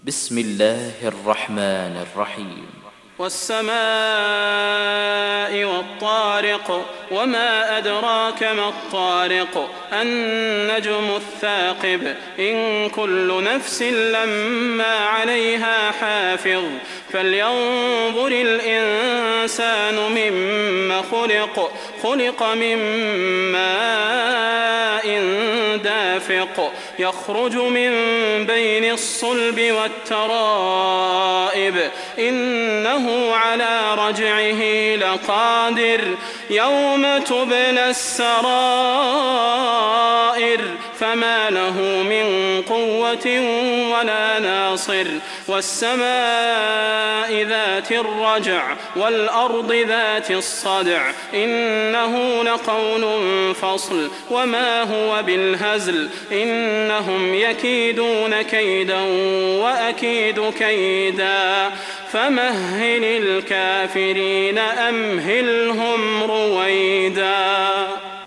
بسم الله الرحمن الرحيم والسماء والطارق وما أدراك ما الطارق النجم الثاقب إن كل نفس لما عليها حافظ فلينظر الإنسان مما خلق من ماء دافق يخرج من بين الصلب والترائب إنه على رجعه لقادر يوم تبلى السرائر فما له من قوة ولا ناصر والسماء ذات الرجع والأرض ذات الصدع إنه لقول فصل وما هو بالهزل إنهم يكيدون كيدا وأكيد كيدا فمهل الكافرين أمهلهم